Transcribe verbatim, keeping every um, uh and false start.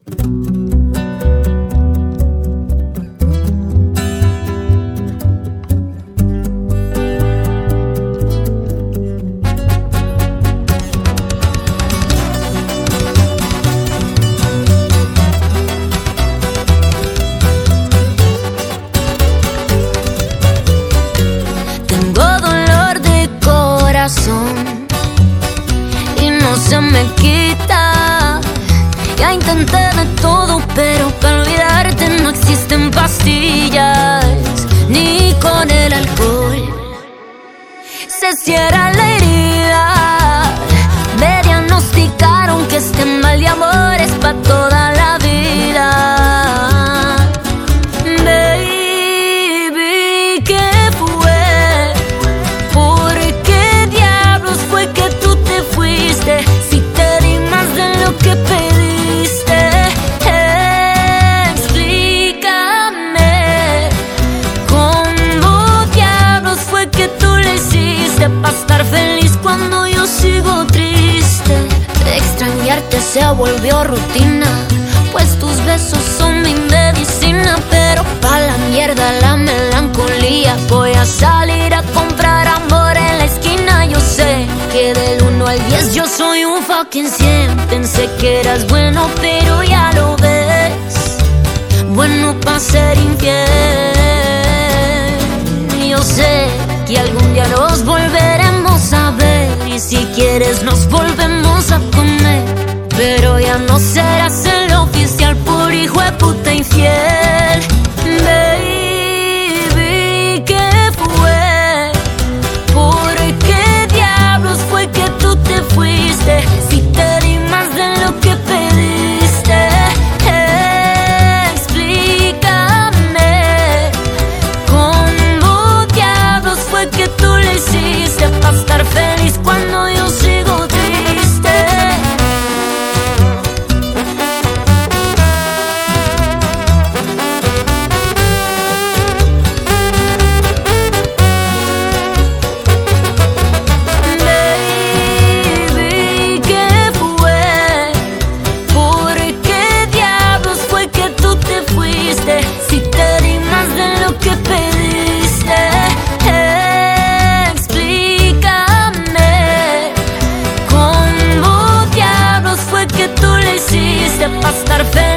Y no se me quita. Ya intenté de todo, pero para olvidarte no existen pastillas, ni con el alcohol se cierra la herida. Me diagnosticaron que este mal de amor es pa' toda la vida. Baby, ¿qué fue? ¿Por qué diablos fue que tú te fuiste? Si te di más de lo que pediste. Explícame, ¿cómo diablos fue que tú le hiciste pa' estar feliz cuando yo sigo triste? Extrañarte se volvió rutina, pues tus besos son mi medicina. Pero pa' la mierda la melancolía, voy a salir a comprar amor en la esquina. Yo sé que del uno al diez yo soy un fucking cien. Pensé que eras bueno, pero ya lo ves, bueno pa' ser infiel. Yo sé que algún día nos volveremos a ver, y si quieres nos volvemos a comer, pero ya no serás el oficial por hijo de puta infiel. Baby, ¿qué fue? ¿Por qué diablos fue que tú te fuiste? Si te di más de lo que pediste. Explícame, ¿cómo diablos fue que tú le hiciste pa' estar feliz cuando yo sigo triste? Si te di más de lo que pediste. Explícame, ¿cómo diablos fue que tú le hiciste pa' estar feliz?